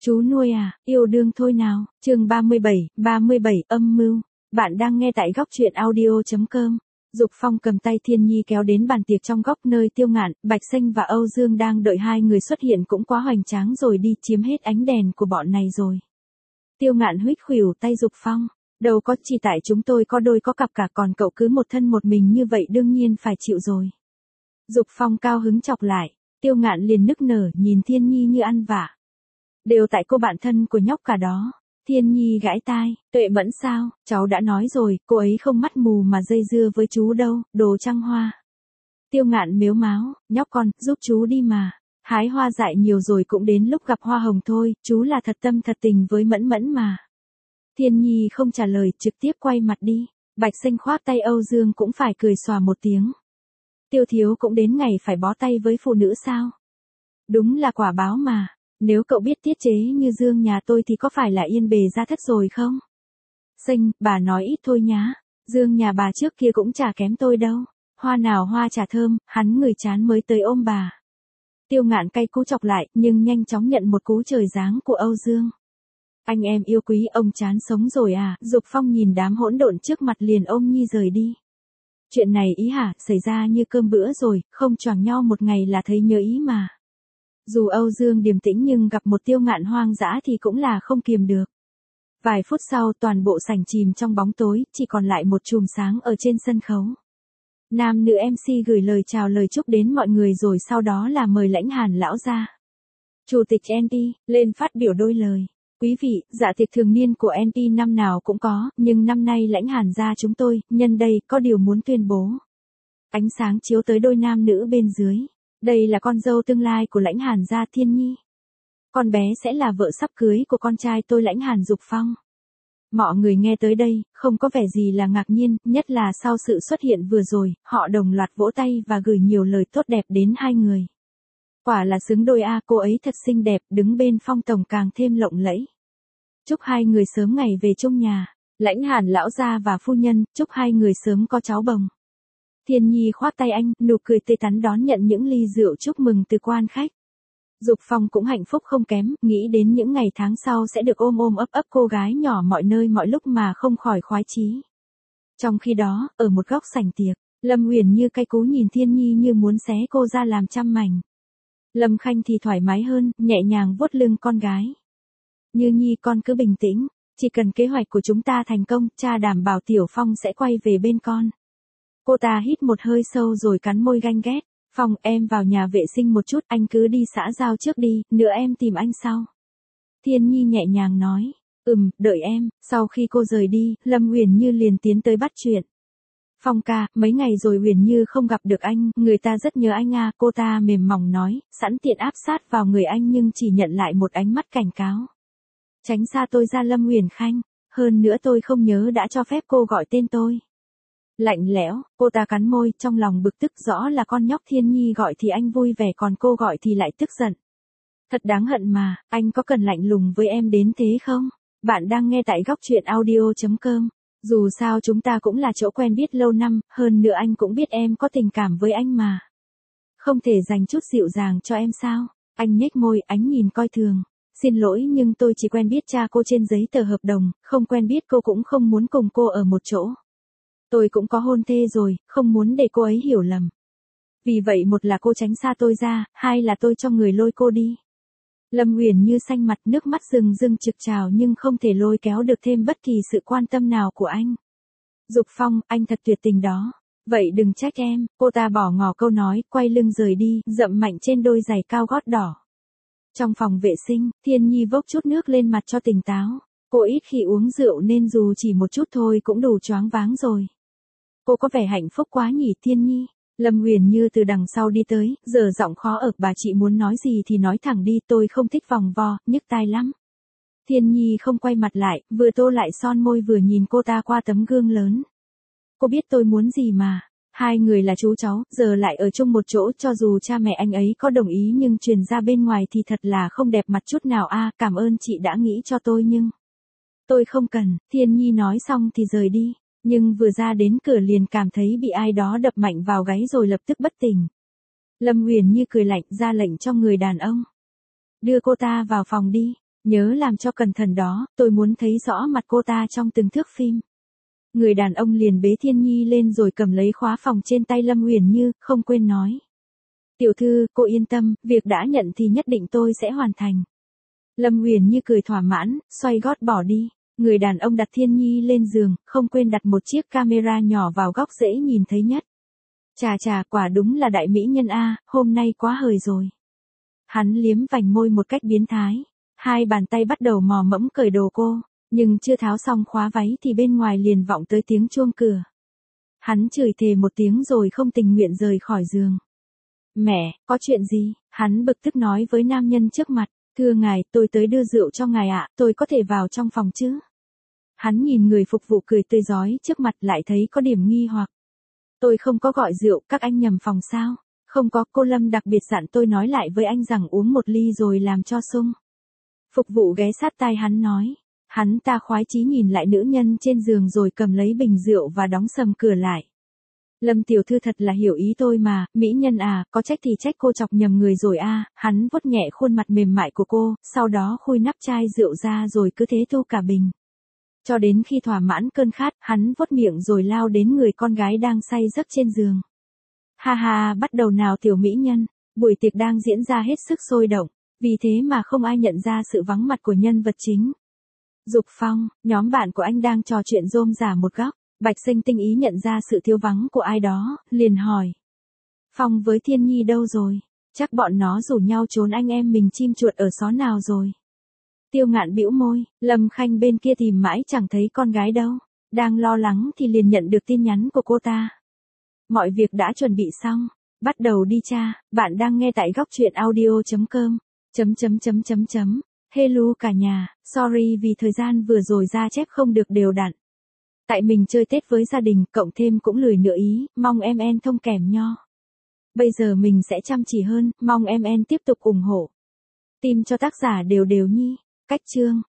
Chú nuôi à, yêu đương thôi nào, chương 37 âm mưu. Bạn đang nghe tại góc truyện audio.com. Dục Phong cầm tay Thiên Nhi kéo đến bàn tiệc trong góc nơi Tiêu Ngạn, Bạch Xanh và Âu Dương đang đợi hai người xuất hiện cũng quá hoành tráng rồi đi, chiếm hết ánh đèn của bọn này rồi. Tiêu Ngạn huýt khuỷu tay Dục Phong, đâu có, chỉ tại chúng tôi có đôi có cặp cả, còn cậu cứ một thân một mình như vậy đương nhiên phải chịu rồi. Dục Phong cao hứng chọc lại, Tiêu Ngạn liền nức nở nhìn Thiên Nhi như ăn vạ. Đều tại cô bạn thân của nhóc cả đó. Thiên Nhi gãi tai, Tuệ Mẫn sao, cháu đã nói rồi, cô ấy không mắt mù mà dây dưa với chú đâu, đồ trăng hoa. Tiêu Ngạn mếu máo, nhóc con, giúp chú đi mà. Hái hoa dại nhiều rồi cũng đến lúc gặp hoa hồng thôi, chú là thật tâm thật tình với Mẫn Mẫn mà. Thiên Nhi không trả lời, trực tiếp quay mặt đi. Bạch Xanh khoác tay Âu Dương cũng phải cười xòa một tiếng. Tiêu Thiếu cũng đến ngày phải bó tay với phụ nữ sao? Đúng là quả báo mà. Nếu cậu biết tiết chế như Dương nhà tôi thì có phải là yên bề gia thất rồi không? Xanh, bà nói ít thôi nhá. Dương nhà bà trước kia cũng chả kém tôi đâu. Hoa nào hoa chả thơm, hắn người chán mới tới ôm bà. Tiêu Ngạn cay cú chọc lại, nhưng nhanh chóng nhận một cú trời giáng của Âu Dương. Anh em yêu quý, ông chán sống rồi à? Dục Phong nhìn đám hỗn độn trước mặt liền ôm Nhi rời đi. Chuyện này ý hả, xảy ra như cơm bữa rồi, không choàng nhau một ngày là thấy nhớ ý mà. Dù Âu Dương điềm tĩnh nhưng gặp một Tiêu Ngạn hoang dã thì cũng là không kiềm được. Vài phút sau toàn bộ sảnh chìm trong bóng tối, chỉ còn lại một chùm sáng ở trên sân khấu. Nam nữ MC gửi lời chào lời chúc đến mọi người rồi sau đó là mời Lãnh Hàn lão ra. Chủ tịch NT lên phát biểu đôi lời. Quý vị, dạ tiệc thường niên của NT năm nào cũng có, nhưng năm nay Lãnh Hàn gia chúng tôi, nhân đây, có điều muốn tuyên bố. Ánh sáng chiếu tới đôi nam nữ bên dưới. Đây là con dâu tương lai của Lãnh Hàn gia Thiên Nhi. Con bé sẽ là vợ sắp cưới của con trai tôi Lãnh Hàn Dục Phong. Mọi người nghe tới đây, không có vẻ gì là ngạc nhiên, nhất là sau sự xuất hiện vừa rồi, họ đồng loạt vỗ tay và gửi nhiều lời tốt đẹp đến hai người. Quả là xứng đôi a, cô ấy thật xinh đẹp, đứng bên Phong tổng càng thêm lộng lẫy. Chúc hai người sớm ngày về chung nhà. Lãnh Hàn lão gia và phu nhân, chúc hai người sớm có cháu bồng. Thiên Nhi khoác tay anh, nụ cười tươi tắn đón nhận những ly rượu chúc mừng từ quan khách. Dục Phong cũng hạnh phúc không kém, nghĩ đến những ngày tháng sau sẽ được ôm ôm ấp ấp cô gái nhỏ mọi nơi mọi lúc mà không khỏi khoái chí. Trong khi đó, ở một góc sảnh tiệc, Lâm Huyền Như cay cú nhìn Thiên Nhi như muốn xé cô ra làm trăm mảnh. Lâm Khanh thì thoải mái hơn, nhẹ nhàng vuốt lưng con gái. Như Nhi con cứ bình tĩnh, chỉ cần kế hoạch của chúng ta thành công, cha đảm bảo Tiểu Phong sẽ quay về bên con. Cô ta hít một hơi sâu rồi cắn môi ganh ghét. Phong, em vào nhà vệ sinh một chút, anh cứ đi xã giao trước đi, nữa em tìm anh sau. Thiên Nhi nhẹ nhàng nói. Đợi em. Sau khi cô rời đi, Lâm Huyền Như liền tiến tới bắt chuyện. Phong ca, mấy ngày rồi Huyền Như không gặp được anh, người ta rất nhớ anh à, cô ta mềm mỏng nói, sẵn tiện áp sát vào người anh nhưng chỉ nhận lại một ánh mắt cảnh cáo. Tránh xa tôi ra Lâm Huyền Khanh, hơn nữa tôi không nhớ đã cho phép cô gọi tên tôi. Lạnh lẽo, cô ta cắn môi, trong lòng bực tức, rõ là con nhóc Thiên Nhi gọi thì anh vui vẻ còn cô gọi thì lại tức giận. Thật đáng hận mà, anh có cần lạnh lùng với em đến thế không? Bạn đang nghe tại góc truyện audio.com. Dù sao chúng ta cũng là chỗ quen biết lâu năm, hơn nữa anh cũng biết em có tình cảm với anh mà. Không thể dành chút dịu dàng cho em sao? Anh nhếch môi, ánh nhìn coi thường. Xin lỗi nhưng tôi chỉ quen biết cha cô trên giấy tờ hợp đồng, không quen biết cô cũng không muốn cùng cô ở một chỗ. Tôi cũng có hôn thê rồi, không muốn để cô ấy hiểu lầm. Vì vậy một là cô tránh xa tôi ra, hai là tôi cho người lôi cô đi. Lâm Huyền Như xanh mặt, nước mắt rưng rưng trực trào nhưng không thể lôi kéo được thêm bất kỳ sự quan tâm nào của anh. Dục Phong, anh thật tuyệt tình đó. Vậy đừng trách em, cô ta bỏ ngỏ câu nói, quay lưng rời đi, dậm mạnh trên đôi giày cao gót đỏ. Trong phòng vệ sinh, Thiên Nhi vốc chút nước lên mặt cho tỉnh táo. Cô ít khi uống rượu nên dù chỉ một chút thôi cũng đủ choáng váng rồi. Cô có vẻ hạnh phúc quá nhỉ Thiên Nhi. Lâm Huyền Như từ đằng sau đi tới, giờ giọng khó ực, bà chị muốn nói gì thì nói thẳng đi, tôi không thích vòng vo, nhức tai lắm. Thiên Nhi không quay mặt lại, vừa tô lại son môi vừa nhìn cô ta qua tấm gương lớn. Cô biết tôi muốn gì mà. Hai người là chú cháu, giờ lại ở chung một chỗ, cho dù cha mẹ anh ấy có đồng ý nhưng truyền ra bên ngoài thì thật là không đẹp mặt chút nào a. Cảm ơn chị đã nghĩ cho tôi nhưng... Tôi không cần, Thiên Nhi nói xong thì rời đi. Nhưng vừa ra đến cửa liền cảm thấy bị ai đó đập mạnh vào gáy rồi lập tức bất tỉnh. Lâm Huyền Như cười lạnh ra lệnh cho người đàn ông. Đưa cô ta vào phòng đi. Nhớ làm cho cẩn thận đó, tôi muốn thấy rõ mặt cô ta trong từng thước phim. Người đàn ông liền bế Thiên Nhi lên rồi cầm lấy khóa phòng trên tay Lâm Uyển Như, không quên nói. Tiểu thư, cô yên tâm, việc đã nhận thì nhất định tôi sẽ hoàn thành. Lâm Uyển Như cười thỏa mãn, xoay gót bỏ đi. Người đàn ông đặt Thiên Nhi lên giường, không quên đặt một chiếc camera nhỏ vào góc dễ nhìn thấy nhất. Chà chà, quả đúng là đại mỹ nhân a, hôm nay quá hời rồi. Hắn liếm vành môi một cách biến thái. Hai bàn tay bắt đầu mò mẫm cởi đồ cô, nhưng chưa tháo xong khóa váy thì bên ngoài liền vọng tới tiếng chuông cửa. Hắn chửi thề một tiếng rồi không tình nguyện rời khỏi giường. Mẹ, có chuyện gì? Hắn bực tức nói với nam nhân trước mặt. Thưa ngài, tôi tới đưa rượu cho ngài ạ, tôi có thể vào trong phòng chứ? Hắn nhìn người phục vụ cười tươi rói trước mặt lại thấy có điểm nghi hoặc. Tôi không có gọi rượu, các anh nhầm phòng sao? Không có, cô Lâm đặc biệt dặn tôi nói lại với anh rằng uống một ly rồi làm cho sung. Phục vụ ghé sát tai hắn nói. Hắn ta khoái chí nhìn lại nữ nhân trên giường rồi cầm lấy bình rượu và đóng sầm cửa lại. Lâm tiểu thư thật là hiểu ý tôi mà, mỹ nhân à, có trách thì trách cô chọc nhầm người rồi a. Hắn vuốt nhẹ khuôn mặt mềm mại của cô, sau đó khui nắp chai rượu ra rồi cứ thế thu cả bình. Cho đến khi thỏa mãn cơn khát, hắn vuốt miệng rồi lao đến người con gái đang say giấc trên giường. Ha ha, bắt đầu nào tiểu mỹ nhân, buổi tiệc đang diễn ra hết sức sôi động, vì thế mà không ai nhận ra sự vắng mặt của nhân vật chính. Dục Phong, nhóm bạn của anh đang trò chuyện rôm rả một góc. Bạch Sinh tinh ý nhận ra sự thiếu vắng của ai đó, liền hỏi. Phong với Thiên Nhi đâu rồi? Chắc bọn nó rủ nhau trốn anh em mình chim chuột ở xó nào rồi? Tiêu Ngạn bĩu môi, Lâm Khanh bên kia tìm mãi chẳng thấy con gái đâu. Đang lo lắng thì liền nhận được tin nhắn của cô ta. Mọi việc đã chuẩn bị xong. Bắt đầu đi cha, bạn đang nghe tại góc truyện audio.com. Hello cả nhà, sorry vì thời gian vừa rồi ra chép không được đều đặn. Tại mình chơi Tết với gia đình, cộng thêm cũng lười nữa ý, mong em thông cảm nho. Bây giờ mình sẽ chăm chỉ hơn, mong em tiếp tục ủng hộ. Tim cho tác giả đều nhi. Cách chương.